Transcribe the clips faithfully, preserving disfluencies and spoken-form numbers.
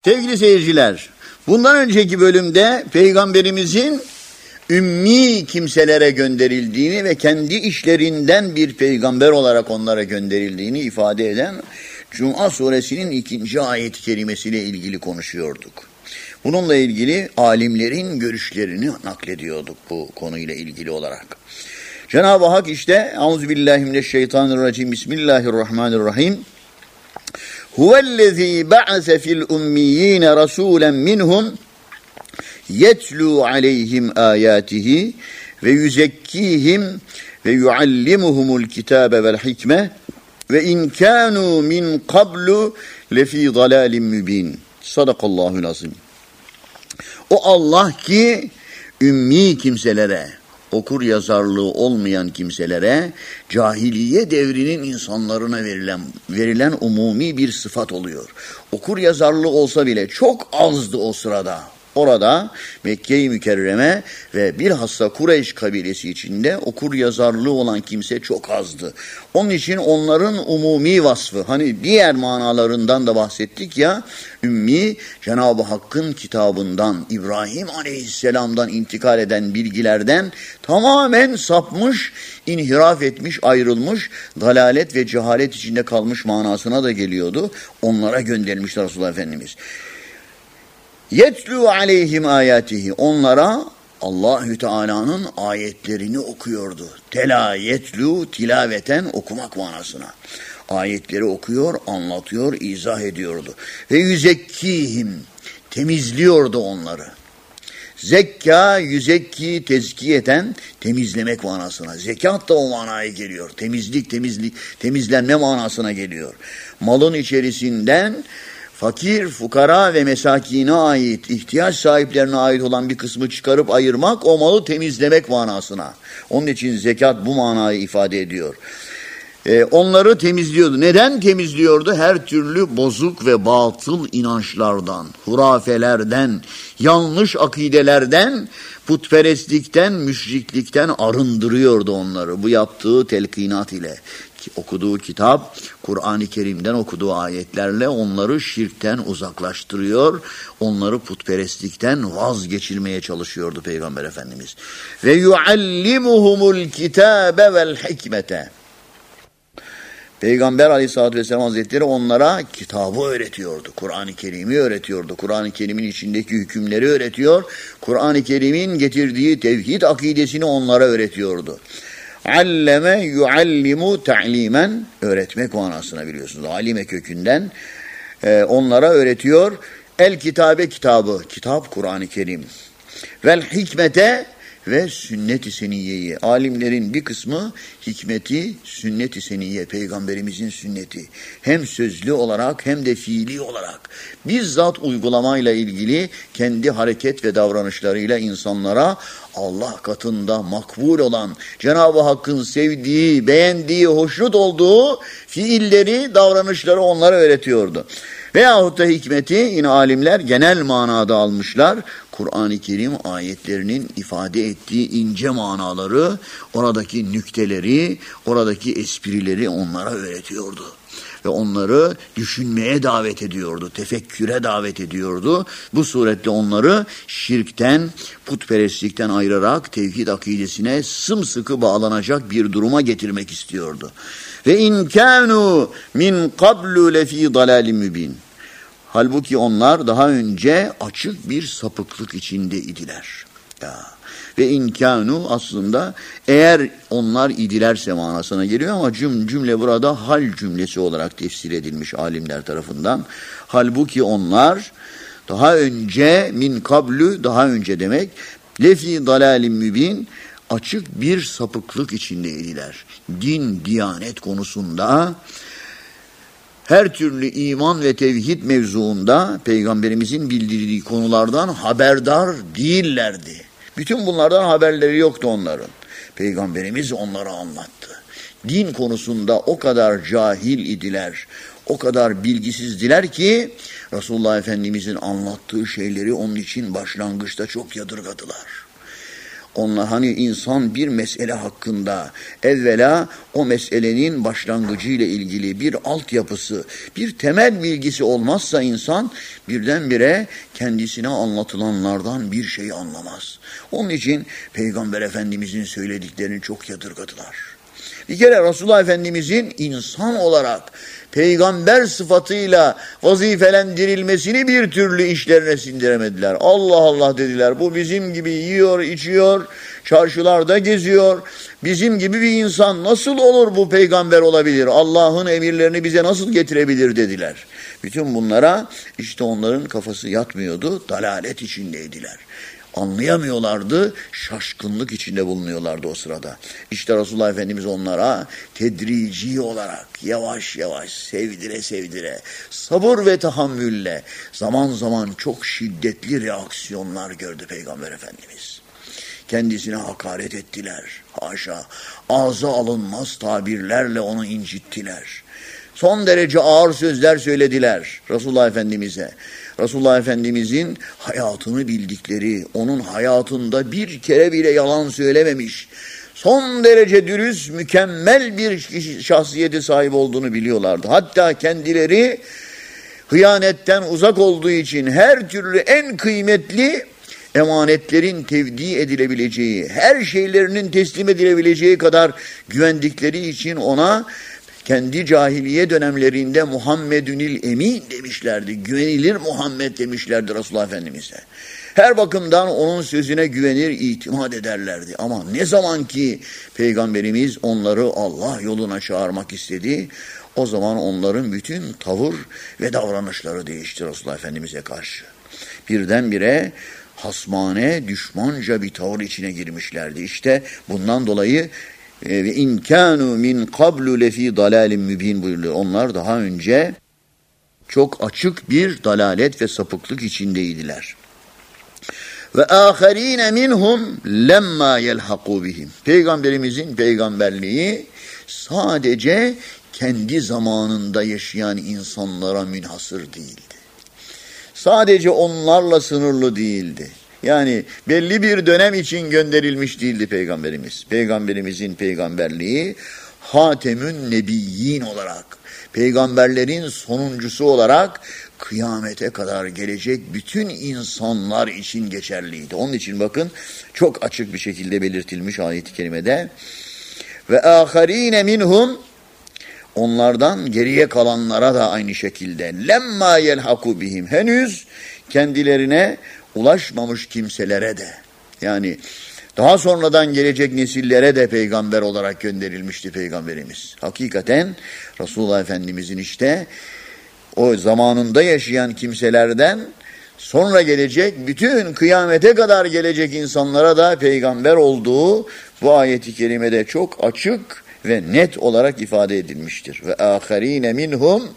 Sevgili seyirciler, bundan önceki bölümde Peygamberimizin ümmi kimselere gönderildiğini ve kendi işlerinden bir peygamber olarak onlara gönderildiğini ifade eden Cuma suresinin ikinci ayet-i kerimesiyle ilgili konuşuyorduk. Bununla ilgili alimlerin görüşlerini naklediyorduk bu konuyla ilgili olarak. Cenab-ı Hak işte Euzubillahimineşşeytanirracim Bismillahirrahmanirrahim. Huvellezî ba'ase fil ummiyyîne rasûlen minhum yetlû aleyhim âyâtihi ve yüzekkîhim ve yuallimuhumul kitâbe vel hikme ve in kânû min qablu lefî dalâlim mübîn. Sadakallahul azim. O Allah ki ümmi kimselere, okur yazarlığı olmayan kimselere, cahiliye devrinin insanlarına verilen verilen umumi bir sıfat oluyor. Okur yazarlığı olsa bile çok azdı o sırada. Orada Mekke-i Mükerreme ve bilhassa Kureyş kabilesi içinde okur yazarlığı olan kimse çok azdı. Onun için onların umumi vasfı, hani diğer manalarından da bahsettik ya, ümmi Cenab-ı Hakk'ın kitabından, İbrahim Aleyhisselam'dan intikal eden bilgilerden tamamen sapmış, inhiraf etmiş, ayrılmış, dalalet ve cehalet içinde kalmış manasına da geliyordu. Onlara gönderilmişti Resulullah Efendimiz. Yetlû aleyhim âyâtihi. Onlara Allahü Teala'nın ayetlerini okuyordu. Tela yetlû tilaveten okumak manasına. Ayetleri okuyor, anlatıyor, izah ediyordu. Ve yüzekkîhim temizliyordu onları. Zekka, yüzekki, tezkiyeten temizlemek manasına. Zekat da o manaya geliyor. Temizlik, temizlik, temizlenme manasına geliyor. Malın içerisinden fakir, fukara ve mesakine ait, ihtiyaç sahiplerine ait olan bir kısmı çıkarıp ayırmak, o malı temizlemek manasına. Onun için zekat bu manayı ifade ediyor. Ee, onları temizliyordu. Neden temizliyordu? Her türlü bozuk ve batıl inançlardan, hurafelerden, yanlış akidelerden, putperestlikten, müşriklikten arındırıyordu onları. Bu yaptığı telkinat ile. Okuduğu kitap, Kur'an-ı Kerim'den okuduğu ayetlerle onları şirkten uzaklaştırıyor, onları putperestlikten vazgeçirmeye çalışıyordu Peygamber Efendimiz. Ve yuallimuhumul kitabe vel hikmete. Peygamber Aleyhisselatü Vesselam Hazretleri onlara kitabı öğretiyordu, Kur'an-ı Kerim'i öğretiyordu, Kur'an-ı Kerim'in içindeki hükümleri öğretiyor, Kur'an-ı Kerim'in getirdiği tevhid akidesini onlara öğretiyordu. Alleme yuallimu ta'limen, öğretmek manasına biliyorsunuz. Alime kökünden e, onlara öğretiyor. El kitabe kitabı, kitap Kur'an-ı Kerim. Vel hikmete ve sünnet-i seniyyeyi. Alimlerin bir kısmı hikmeti, sünnet-i seniyye, peygamberimizin sünneti. Hem sözlü olarak hem de fiili olarak. Bizzat uygulamayla ilgili kendi hareket ve davranışlarıyla insanlara Allah katında makbul olan, Cenab-ı Hakk'ın sevdiği, beğendiği, hoşnut olduğu fiilleri, davranışları onlara öğretiyordu. Veyahut da hikmeti yine alimler genel manada almışlar. Kur'an-ı Kerim ayetlerinin ifade ettiği ince manaları, oradaki nükteleri, oradaki esprileri onlara öğretiyordu. Ve onları düşünmeye davet ediyordu, tefekküre davet ediyordu. Bu surette onları şirkten, putperestlikten ayırarak tevhid akidesine sımsıkı bağlanacak bir duruma getirmek istiyordu. Ve in kânû min qablu lefî dalâlim mübîn. Halbuki onlar daha önce açık bir sapıklık içinde idiler. Ya. Ve inkânu aslında eğer onlar idilerse manasına geliyor ama cüm, cümle burada hal cümlesi olarak tefsir edilmiş alimler tarafından. Halbuki onlar daha önce min kablü, daha önce demek, lefî dalâlim mübîn, açık bir sapıklık içindeydiler. Din, diyanet konusunda, her türlü iman ve tevhid mevzuunda Peygamberimizin bildirdiği konulardan haberdar değillerdi. Bütün bunlardan haberleri yoktu onların. Peygamberimiz onlara anlattı. Din konusunda o kadar cahil idiler, o kadar bilgisizdiler ki Resulullah Efendimizin anlattığı şeyleri onun için başlangıçta çok yadırgadılar. onlar hani insan bir mesele hakkında evvela o meselenin başlangıcı ile ilgili bir altyapısı, bir temel bilgisi olmazsa insan birdenbire kendisine anlatılanlardan bir şey anlamaz. Onun için Peygamber Efendimizin söylediklerini çok yadırgadılar. Bir kere Resulullah Efendimizin insan olarak peygamber sıfatıyla vazifelendirilmesini bir türlü işlerine sindiremediler. Allah Allah dediler, bu bizim gibi yiyor, içiyor, çarşılarda geziyor. Bizim gibi bir insan nasıl olur, bu peygamber olabilir? Allah'ın emirlerini bize nasıl getirebilir dediler. Bütün bunlara işte onların kafası yatmıyordu, dalalet içindeydiler. Anlayamıyorlardı, şaşkınlık içinde bulunuyorlardı o sırada. İşte Resulullah Efendimiz onlara tedrici olarak, yavaş yavaş, sevdire sevdire, sabır ve tahammülle, zaman zaman çok şiddetli reaksiyonlar gördü Peygamber Efendimiz. Kendisine hakaret ettiler, haşa, ağza alınmaz tabirlerle onu incittiler. Son derece ağır sözler söylediler Resulullah Efendimiz'e. Resulullah Efendimizin hayatını bildikleri, onun hayatında bir kere bile yalan söylememiş, son derece dürüst, mükemmel bir şahsiyete sahip olduğunu biliyorlardı. Hatta kendileri hıyanetten uzak olduğu için her türlü en kıymetli emanetlerin tevdi edilebileceği, her şeylerinin teslim edilebileceği kadar güvendikleri için ona kendi cahiliye dönemlerinde Muhammedünil Emin demişlerdi. Güvenilir Muhammed demişlerdi Resulullah Efendimiz'e. Her bakımdan onun sözüne güvenir, itimat ederlerdi. Ama ne zaman ki Peygamberimiz onları Allah yoluna çağırmak istedi, o zaman onların bütün tavır ve davranışları değişti Resulullah Efendimiz'e karşı. Birdenbire hasmane, düşmanca bir tavır içine girmişlerdi. İşte bundan dolayı ve in kanu min qablu lefi dalalin mübin buyuruyor. Onlar daha önce çok açık bir dalalet ve sapıklık içindeydiler. Ve aharine minhum lemma yelhaku bihim. Peygamberimizin peygamberliği sadece kendi zamanında yaşayan insanlara münhasır değildi. Sadece onlarla sınırlı değildi. Yani belli bir dönem için gönderilmiş değildi Peygamberimiz. Peygamberimizin peygamberliği Hatemün Nebiyyin olarak, peygamberlerin sonuncusu olarak kıyamete kadar gelecek bütün insanlar için geçerliydi. Onun için bakın çok açık bir şekilde belirtilmiş ayet-i kerimede. Ve aharine minhum, onlardan geriye kalanlara da aynı şekilde lemma yelhaku bihim, henüz kendilerine ulaşmamış kimselere de, yani daha sonradan gelecek nesillere de peygamber olarak gönderilmişti Peygamberimiz. Hakikaten Resulullah Efendimizin işte o zamanında yaşayan kimselerden sonra gelecek, bütün kıyamete kadar gelecek insanlara da peygamber olduğu bu ayet-i kerimede çok açık ve net olarak ifade edilmiştir. Ve aharine minhum,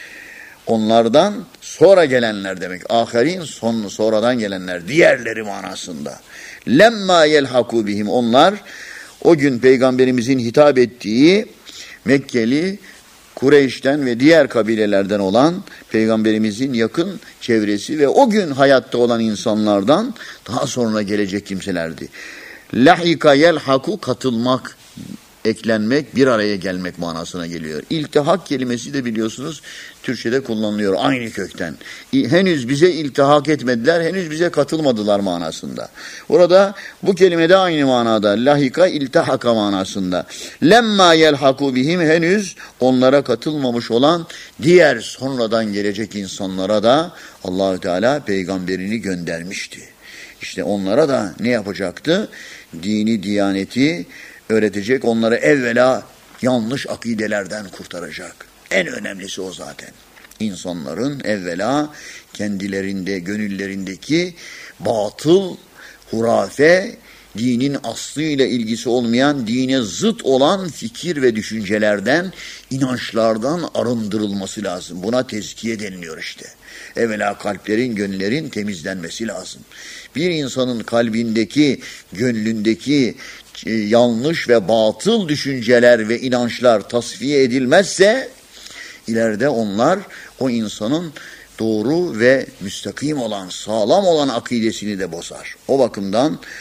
onlardan sonra gelenler demek. Aharin son, sonradan gelenler, diğerleri manasında. Lemma yelhaku bihim, onlar o gün Peygamberimizin hitap ettiği Mekkeli, Kureyş'ten ve diğer kabilelerden olan Peygamberimizin yakın çevresi ve o gün hayatta olan insanlardan daha sonra gelecek kimselerdi. Lahika yelhaku, katılmak, eklenmek, bir araya gelmek manasına geliyor. İltihak kelimesi de biliyorsunuz Türkçe'de kullanılıyor aynı kökten. Henüz bize iltihak etmediler, henüz bize katılmadılar manasında. Burada bu kelime de aynı manada. Lahika iltihaka manasında. Lemma yelhaku bihim, henüz onlara katılmamış olan diğer sonradan gelecek insanlara da Allahü Teala peygamberini göndermişti. İşte onlara da ne yapacaktı? Dini, diyaneti öğretecek, onları evvela yanlış akidelerden kurtaracak. En önemlisi o zaten. İnsanların evvela kendilerinde, gönüllerindeki batıl, hurafe, dinin aslıyla ilgisi olmayan, dine zıt olan fikir ve düşüncelerden, inançlardan arındırılması lazım. Buna tezkiye deniliyor işte. Evvela kalplerin, gönüllerin temizlenmesi lazım. Bir insanın kalbindeki, gönlündeki yanlış ve batıl düşünceler ve inançlar tasfiye edilmezse, ileride onlar o insanın doğru ve müstakim olan, sağlam olan akidesini de bozar. O bakımdan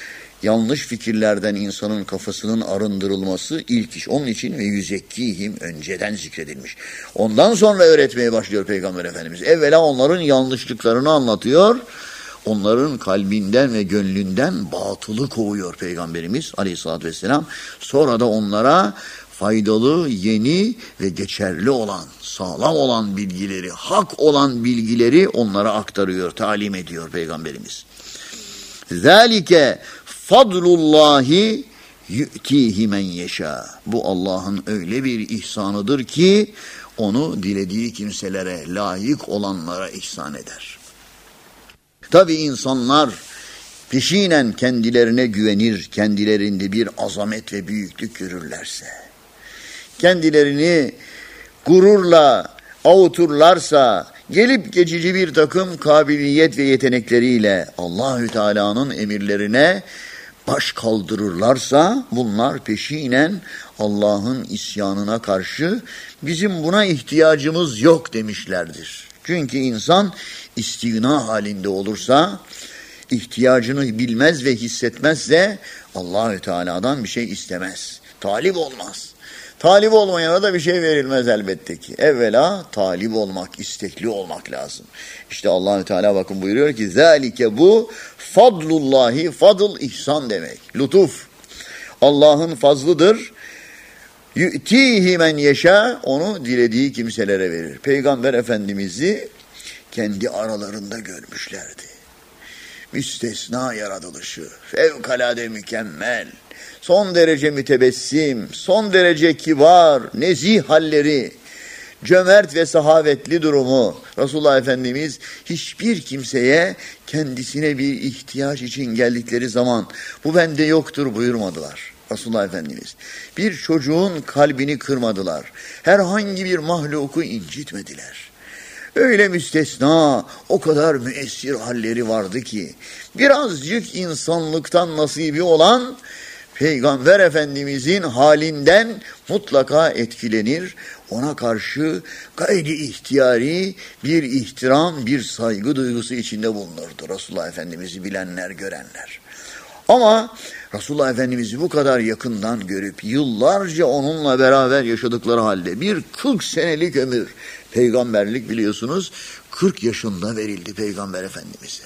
yanlış fikirlerden insanın kafasının arındırılması ilk iş. Onun için ve yüzekkihim önceden zikredilmiş. Ondan sonra öğretmeye başlıyor Peygamber Efendimiz. Evvela onların yanlışlıklarını anlatıyor. Onların kalbinden ve gönlünden batılı kovuyor Peygamberimiz Aleyhisselatü Vesselam. Sonra da onlara faydalı, yeni ve geçerli olan, sağlam olan bilgileri, hak olan bilgileri onlara aktarıyor, talim ediyor Peygamberimiz. Zalike fadlullahi yu'tihi men yeşâ. Bu Allah'ın öyle bir ihsanıdır ki onu dilediği kimselere, layık olanlara ihsan eder. Tabi insanlar peşinen kendilerine güvenir, kendilerinde bir azamet ve büyüklük görürlerse, kendilerini gururla avuturlarsa, gelip geçici bir takım kabiliyet ve yetenekleriyle Allahü Teala'nın emirlerine baş kaldırırlarsa, bunlar peşinen Allah'ın isyanına karşı bizim buna ihtiyacımız yok demişlerdir. Çünkü insan istigna halinde olursa, ihtiyacını bilmez ve hissetmezse Allahü Teala'dan bir şey istemez. Talip olmaz. Talip olmayana da bir şey verilmez elbette ki. Evvela talip olmak, istekli olmak lazım. İşte Allahü Teala bakın buyuruyor ki zalike bu fadlullahi, fadl ihsan demek. Lütuf. Allah'ın fazlıdır. Yu'tihi men yeşâ, onu dilediği kimselere verir. Peygamber Efendimiz'i kendi aralarında görmüşlerdi. Müstesna yaratılışı, fevkalade mükemmel, son derece mütebessim, son derece kibar, nezih halleri, cömert ve sahavetli durumu. Resulullah Efendimiz hiçbir kimseye kendisine bir ihtiyaç için geldikleri zaman bu bende yoktur buyurmadılar. Resulullah Efendimiz bir çocuğun kalbini kırmadılar. Herhangi bir mahluku incitmediler. Öyle müstesna, o kadar müessir halleri vardı ki birazcık insanlıktan nasibi olan Peygamber Efendimizin halinden mutlaka etkilenir. Ona karşı gayri ihtiyari bir ihtiram, bir saygı duygusu içinde bulunurdu Resulullah Efendimiz'i bilenler, görenler. Ama Resulullah Efendimiz'i bu kadar yakından görüp yıllarca onunla beraber yaşadıkları halde bir kırk senelik ömür, peygamberlik biliyorsunuz kırk yaşında verildi Peygamber Efendimiz'e.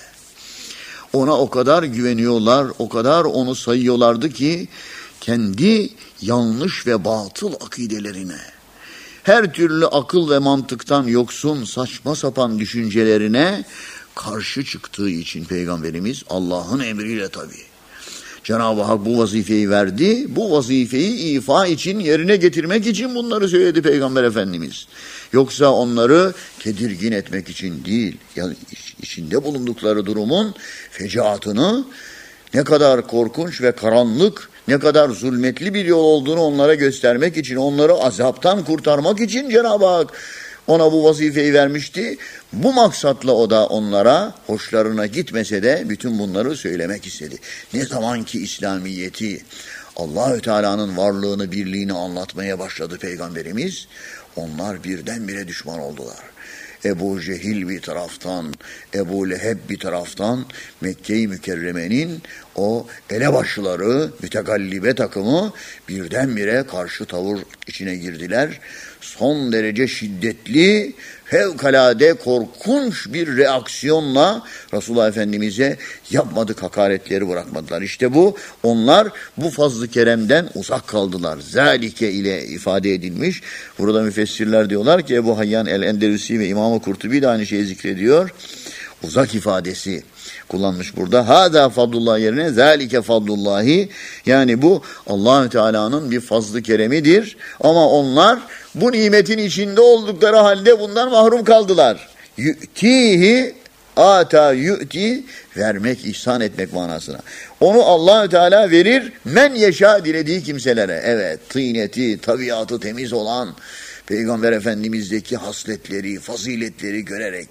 Ona o kadar güveniyorlar, o kadar onu sayıyorlardı ki kendi yanlış ve batıl akidelerine, her türlü akıl ve mantıktan yoksun saçma sapan düşüncelerine karşı çıktığı için Peygamberimiz Allah'ın emriyle tabii. Cenab-ı Hak bu vazifeyi verdi. Bu vazifeyi ifa için, yerine getirmek için bunları söyledi Peygamber Efendimiz. Yoksa onları tedirgin etmek için değil. Yani içinde bulundukları durumun fecaatını, ne kadar korkunç ve karanlık, ne kadar zulmetli bir yol olduğunu onlara göstermek için, onları azaptan kurtarmak için Cenab-ı Hak ona bu vazifeyi vermişti. Bu maksatla o da onlara hoşlarına gitmese de bütün bunları söylemek istedi. Ne zaman ki İslamiyeti, Allahü Teala'nın varlığını, birliğini anlatmaya başladı Peygamberimiz, onlar birdenbire düşman oldular. Ebu Cehil bir taraftan, Ebu Leheb bir taraftan, Mekke-i Mükerreme'nin o elebaşıları, mütegallibe takımı birdenbire karşı tavır içine girdiler. Son derece şiddetli, fevkalade korkunç bir reaksiyonla Resulullah Efendimiz'e yapmadık hakaretleri bırakmadılar. İşte bu, onlar bu fazl-ı keremden uzak kaldılar. Zalike ile ifade edilmiş. Burada müfessirler diyorlar ki Ebu Hayyan el-Endelusi ve İmam-ı Kurtubi de aynı şeyi zikrediyor. Uzak ifadesi kullanmış burada. Hâdâ fadlullah yerine zâlike fadlullahi, yani bu Allahü Teala'nın bir fazl-ı keremidir. Ama onlar bu nimetin içinde oldukları halde bundan mahrum kaldılar. Yu'tihi, ata yu'ti, vermek, ihsan etmek manasına. Onu Allahü Teala verir, men yeşâ, dilediği kimselere. Evet, tîneti, tabiatı temiz olan Peygamber Efendimiz'deki hasletleri, faziletleri görerek,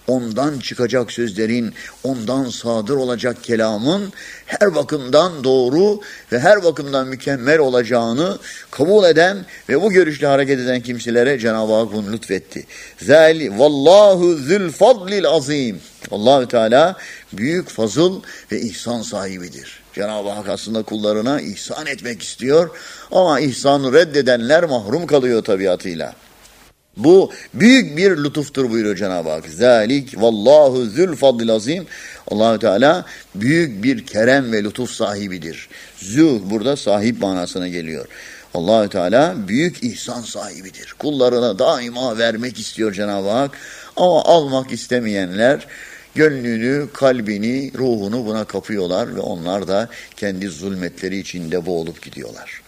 ondan çıkacak sözlerin, ondan sadır olacak kelamın her bakımdan doğru ve her bakımdan mükemmel olacağını kabul eden ve bu görüşle hareket eden kimselere Cenab-ı Hak bunu lütfetti. Zâli vallahu zül fadlil azim. Allah-u Teala büyük fazıl ve ihsan sahibidir. Cenab-ı Hak aslında kullarına ihsan etmek istiyor ama ihsanı reddedenler mahrum kalıyor tabiatıyla. Bu büyük bir lütuftur buyuruyor Cenab-ı Hak. Zalik vallahu zül fadlil azim. Allah-u Teala büyük bir kerem ve lütuf sahibidir. Zü burada sahip manasına geliyor. Allah-u Teala büyük ihsan sahibidir. Kullarına daima vermek istiyor Cenab-ı Hak. Ama almak istemeyenler gönlünü, kalbini, ruhunu buna kapıyorlar ve onlar da kendi zulmetleri içinde boğulup gidiyorlar.